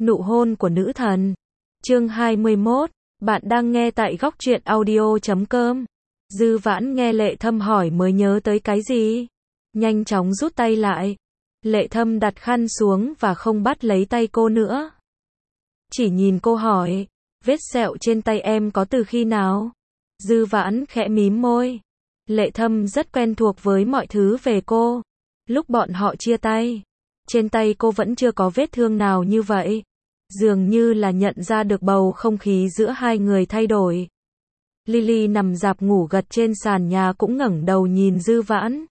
Nụ hôn của nữ thần. Chương 21. Bạn đang nghe tại góc truyện audio.com. Dư Vãn nghe Lệ Thâm hỏi mới nhớ tới cái gì. Nhanh chóng rút tay lại. Lệ Thâm đặt khăn xuống và không bắt lấy tay cô nữa. Chỉ nhìn cô hỏi, vết sẹo trên tay em có từ khi nào? Dư Vãn khẽ mím môi. Lệ Thâm rất quen thuộc với mọi thứ về cô. Lúc bọn họ chia tay, trên tay cô vẫn chưa có vết thương nào như vậy. Dường như là nhận ra được bầu không khí giữa hai người thay đổi. Lily nằm rạp ngủ gật trên sàn nhà cũng ngẩng đầu nhìn Dư Vãn.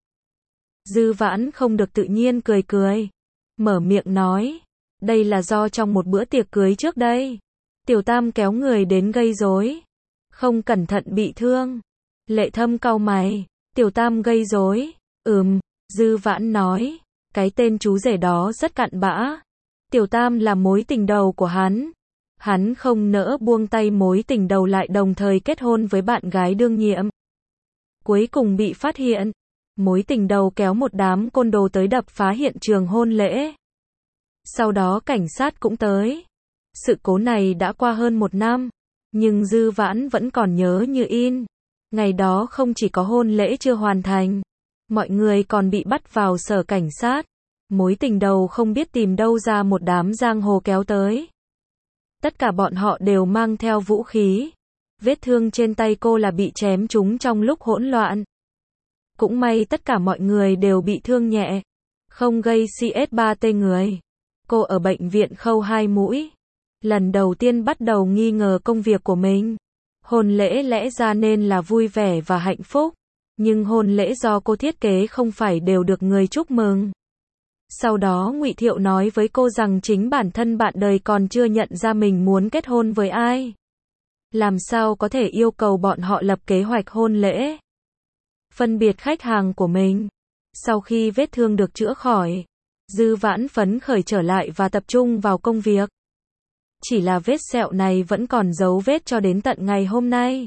Dư Vãn không được tự nhiên cười cười. Mở miệng nói, đây là do trong một bữa tiệc cưới trước đây, Tiểu Tam kéo người đến gây rối. Không cẩn thận bị thương. Lệ Thâm cau mày, Tiểu Tam gây rối? Dư Vãn nói, cái tên chú rể đó rất cặn bã. Tiểu Tam là mối tình đầu của hắn. Hắn không nỡ buông tay mối tình đầu lại đồng thời kết hôn với bạn gái đương nhiệm. Cuối cùng bị phát hiện. Mối tình đầu kéo một đám côn đồ tới đập phá hiện trường hôn lễ. Sau đó cảnh sát cũng tới. Sự cố này đã qua hơn 1 năm. Nhưng Dư Vãn vẫn còn nhớ như in. Ngày đó không chỉ có hôn lễ chưa hoàn thành, mọi người còn bị bắt vào sở cảnh sát. Mối tình đầu không biết tìm đâu ra một đám giang hồ kéo tới. Tất cả bọn họ đều mang theo vũ khí. Vết thương trên tay cô là bị chém trúng trong lúc hỗn loạn. Cũng may tất cả mọi người đều bị thương nhẹ, không gây CS3T người. Cô ở bệnh viện khâu 2 mũi. Lần đầu tiên bắt đầu nghi ngờ công việc của mình. Hôn lễ lẽ ra nên là vui vẻ và hạnh phúc. Nhưng hôn lễ do cô thiết kế không phải đều được người chúc mừng. Sau đó Ngụy Thiệu nói với cô rằng chính bản thân bạn đời còn chưa nhận ra mình muốn kết hôn với ai. Làm sao có thể yêu cầu bọn họ lập kế hoạch hôn lễ? Phân biệt khách hàng của mình. Sau khi vết thương được chữa khỏi, Dư Vãn phấn khởi trở lại và tập trung vào công việc. Chỉ là vết sẹo này vẫn còn dấu vết cho đến tận ngày hôm nay.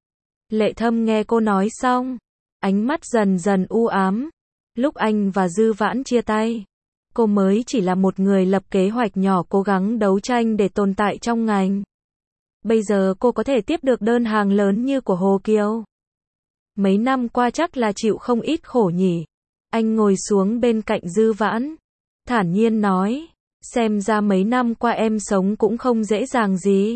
Lệ Thâm nghe cô nói xong, ánh mắt dần dần u ám. Lúc anh và Dư Vãn chia tay, cô mới chỉ là một người lập kế hoạch nhỏ cố gắng đấu tranh để tồn tại trong ngành. Bây giờ cô có thể tiếp được đơn hàng lớn như của Hồ Kiều. Mấy năm qua chắc là chịu không ít khổ nhỉ. Anh ngồi xuống bên cạnh Dư Vãn, thản nhiên nói, xem ra mấy năm qua em sống cũng không dễ dàng gì.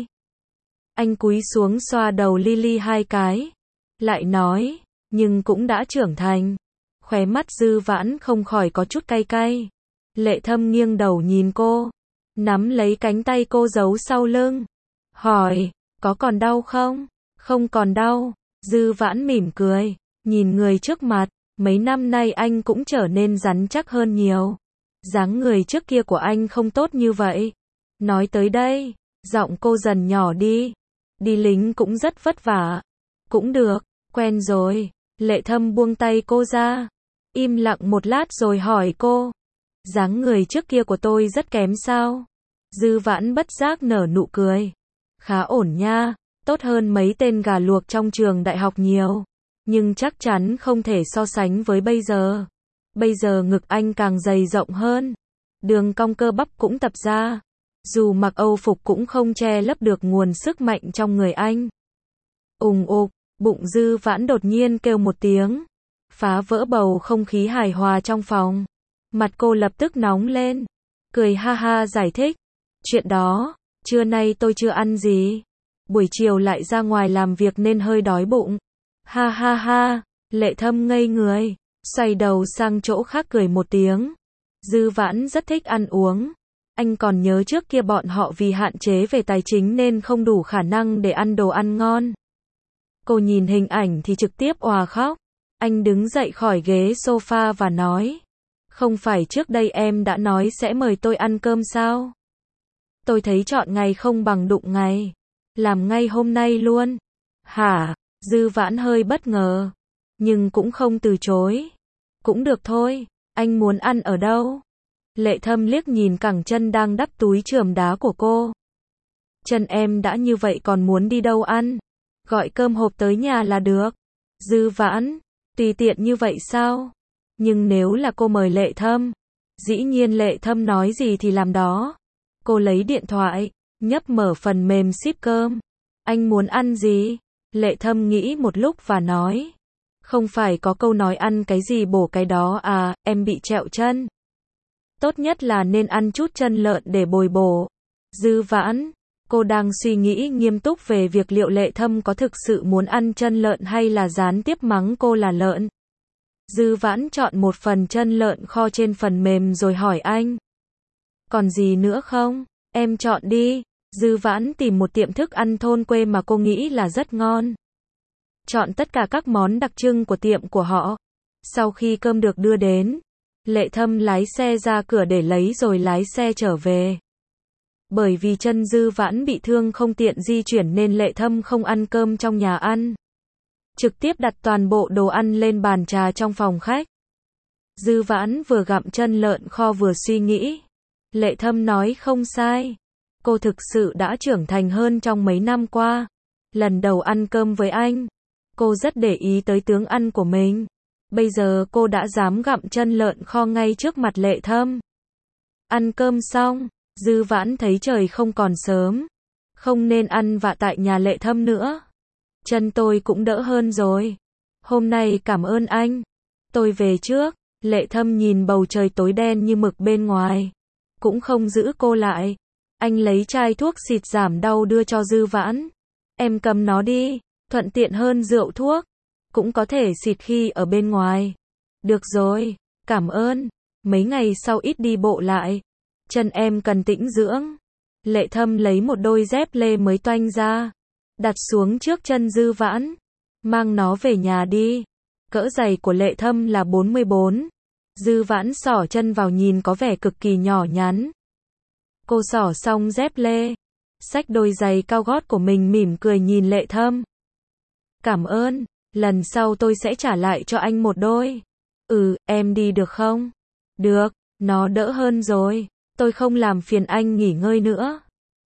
Anh cúi xuống xoa đầu Lily 2 cái, lại nói, nhưng cũng đã trưởng thành. Khóe mắt Dư Vãn không khỏi có chút cay cay. Lệ Thâm nghiêng đầu nhìn cô, nắm lấy cánh tay cô giấu sau lưng, hỏi, có còn đau không? Không còn đau. Dư Vãn mỉm cười, nhìn người trước mặt, mấy năm nay anh cũng trở nên rắn chắc hơn nhiều. Dáng người trước kia của anh không tốt như vậy. Nói tới đây, giọng cô dần nhỏ đi. Đi lính cũng rất vất vả. Cũng được, quen rồi. Lệ Thâm buông tay cô ra, im lặng một lát rồi hỏi cô, dáng người trước kia của tôi rất kém sao? Dư Vãn bất giác nở nụ cười. Khá ổn nha, tốt hơn mấy tên gà luộc trong trường đại học nhiều. Nhưng chắc chắn không thể so sánh với bây giờ. Bây giờ ngực anh càng dày rộng hơn. Đường cong cơ bắp cũng tập ra. Dù mặc Âu phục cũng không che lấp được nguồn sức mạnh trong người anh. Ùng ục, bụng Dư Vãn đột nhiên kêu một tiếng. Phá vỡ bầu không khí hài hòa trong phòng. Mặt cô lập tức nóng lên. Cười ha ha giải thích. Chuyện đó, trưa nay tôi chưa ăn gì. Buổi chiều lại ra ngoài làm việc nên hơi đói bụng. Ha ha ha, Lệ Thâm ngây người, xoay đầu sang chỗ khác cười một tiếng. Dư Vãn rất thích ăn uống. Anh còn nhớ trước kia bọn họ vì hạn chế về tài chính nên không đủ khả năng để ăn đồ ăn ngon. Cô nhìn hình ảnh thì trực tiếp òa khóc. Anh đứng dậy khỏi ghế sofa và nói, không phải trước đây em đã nói sẽ mời tôi ăn cơm sao? Tôi thấy chọn ngày không bằng đụng ngày. Làm ngay hôm nay luôn. Hả? Dư Vãn hơi bất ngờ, nhưng cũng không từ chối. Cũng được thôi, anh muốn ăn ở đâu? Lệ Thâm liếc nhìn cẳng chân đang đắp túi chườm đá của cô. Chân em đã như vậy còn muốn đi đâu ăn? Gọi cơm hộp tới nhà là được. Dư Vãn, tùy tiện như vậy sao? Nhưng nếu là cô mời Lệ Thâm, dĩ nhiên Lệ Thâm nói gì thì làm đó. Cô lấy điện thoại, nhấp mở phần mềm ship cơm. Anh muốn ăn gì? Lệ Thâm nghĩ một lúc và nói. Không phải có câu nói ăn cái gì bổ cái đó à, em bị trẹo chân. Tốt nhất là nên ăn chút chân lợn để bồi bổ. Dư Vãn, cô đang suy nghĩ nghiêm túc về việc liệu Lệ Thâm có thực sự muốn ăn chân lợn hay là gián tiếp mắng cô là lợn. Dư Vãn chọn một phần chân lợn kho trên phần mềm rồi hỏi anh. Còn gì nữa không? Em chọn đi. Dư Vãn tìm một tiệm thức ăn thôn quê mà cô nghĩ là rất ngon. Chọn tất cả các món đặc trưng của tiệm của họ. Sau khi cơm được đưa đến, Lệ Thâm lái xe ra cửa để lấy rồi lái xe trở về. Bởi vì chân Dư Vãn bị thương không tiện di chuyển nên Lệ Thâm không ăn cơm trong nhà ăn. Trực tiếp đặt toàn bộ đồ ăn lên bàn trà trong phòng khách. Dư Vãn vừa gặm chân lợn kho vừa suy nghĩ. Lệ Thâm nói không sai. Cô thực sự đã trưởng thành hơn trong mấy năm qua. Lần đầu ăn cơm với anh, cô rất để ý tới tướng ăn của mình. Bây giờ cô đã dám gặm chân lợn kho ngay trước mặt Lệ Thâm. Ăn cơm xong, Dư Vãn thấy trời không còn sớm. Không nên ăn vạ tại nhà Lệ Thâm nữa. Chân tôi cũng đỡ hơn rồi. Hôm nay cảm ơn anh. Tôi về trước. Lệ Thâm nhìn bầu trời tối đen như mực bên ngoài. Cũng không giữ cô lại. Anh lấy chai thuốc xịt giảm đau đưa cho Dư Vãn. Em cầm nó đi. Thuận tiện hơn rượu thuốc. Cũng có thể xịt khi ở bên ngoài. Được rồi. Cảm ơn. Mấy ngày sau ít đi bộ lại. Chân em cần tĩnh dưỡng. Lệ Thâm lấy một đôi dép lê mới toanh ra. Đặt xuống trước chân Dư Vãn. Mang nó về nhà đi. Cỡ giày của Lệ Thâm là 44. Dư Vãn xỏ chân vào nhìn có vẻ cực kỳ nhỏ nhắn. Cô xỏ xong dép lê. Xách đôi giày cao gót của mình mỉm cười nhìn Lệ Thâm. Cảm ơn. Lần sau tôi sẽ trả lại cho anh một đôi. Em đi được không? Được. Nó đỡ hơn rồi. Tôi không làm phiền anh nghỉ ngơi nữa.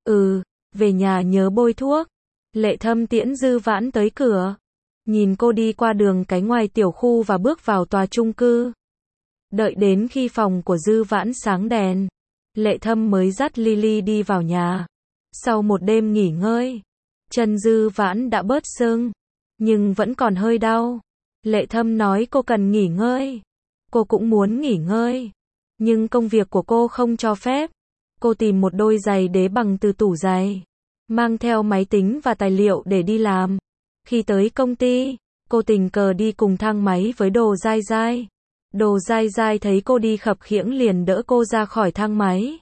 Về nhà nhớ bôi thuốc. Lệ Thâm tiễn Dư Vãn tới cửa. Nhìn cô đi qua đường cái ngoài tiểu khu và bước vào tòa chung cư. Đợi đến khi phòng của Dư Vãn sáng đèn, Lệ Thâm mới dắt Lily đi vào nhà. Sau một đêm nghỉ ngơi, chân Dư Vãn đã bớt sưng, nhưng vẫn còn hơi đau. Lệ Thâm nói cô cần nghỉ ngơi. Cô cũng muốn nghỉ ngơi, nhưng công việc của cô không cho phép. Cô tìm một đôi giày đế bằng từ tủ giày, mang theo máy tính và tài liệu để đi làm. Khi tới công ty, cô tình cờ đi cùng thang máy với Đồ Dai Dai. Đồ Dai Dai thấy cô đi khập khiễng liền đỡ cô ra khỏi thang máy.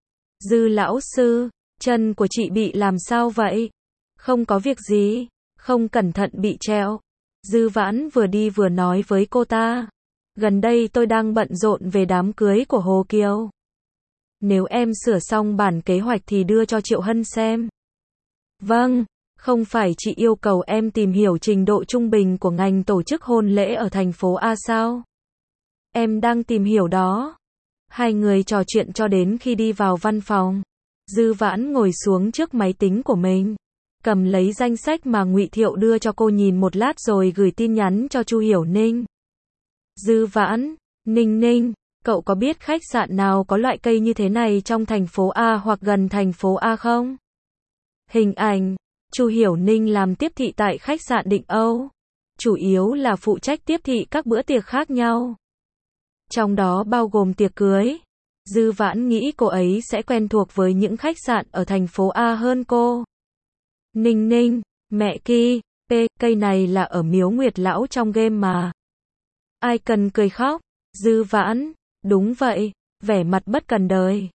Dư lão sư, chân của chị bị làm sao vậy? Không có việc gì, không cẩn thận bị trẹo. Dư Vãn vừa đi vừa nói với cô ta. Gần đây tôi đang bận rộn về đám cưới của Hồ Kiều. Nếu em sửa xong bản kế hoạch thì đưa cho Triệu Hân xem. Vâng, không phải chị yêu cầu em tìm hiểu trình độ trung bình của ngành tổ chức hôn lễ ở thành phố A sao? Em đang tìm hiểu đó. Hai người trò chuyện cho đến khi đi vào văn phòng. Dư Vãn ngồi xuống trước máy tính của mình, cầm lấy danh sách mà Ngụy Thiệu đưa cho cô nhìn một lát rồi gửi tin nhắn cho Chu Hiểu Ninh. Dư Vãn, Ninh Ninh, cậu có biết khách sạn nào có loại cây như thế này trong thành phố A hoặc gần thành phố A không? Hình ảnh, Chu Hiểu Ninh làm tiếp thị tại khách sạn Định Âu. Chủ yếu là phụ trách tiếp thị các bữa tiệc khác nhau. Trong đó bao gồm tiệc cưới. Dư Vãn nghĩ cô ấy sẽ quen thuộc với những khách sạn ở thành phố A hơn cô. Ninh Ninh, mẹ Ki, cây này là ở Miếu Nguyệt Lão trong game mà. Ai cần cười khóc? Dư Vãn, đúng vậy, vẻ mặt bất cần đời.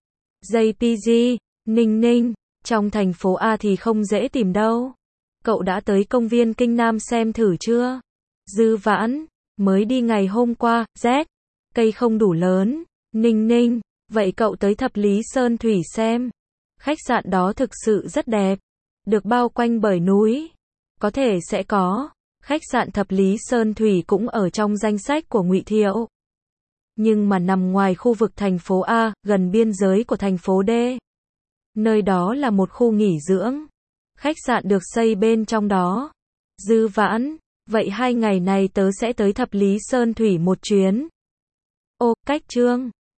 JPG, Ninh Ninh, trong thành phố A thì không dễ tìm đâu. Cậu đã tới công viên Kinh Nam xem thử chưa? Dư Vãn, mới đi ngày hôm qua. Z, cây không đủ lớn. Ninh Ninh, vậy cậu tới Thập Lý Sơn Thủy xem. Khách sạn đó thực sự rất đẹp, được bao quanh bởi núi. Có thể sẽ có. Khách sạn Thập Lý Sơn Thủy cũng ở trong danh sách của Ngụy Thiệu. Nhưng mà nằm ngoài khu vực thành phố A, gần biên giới của thành phố D. Nơi đó là một khu nghỉ dưỡng. Khách sạn được xây bên trong đó. Dư Vãn, vậy 2 ngày này tớ sẽ tới Thập Lý Sơn Thủy một chuyến. Ô, cách Trương.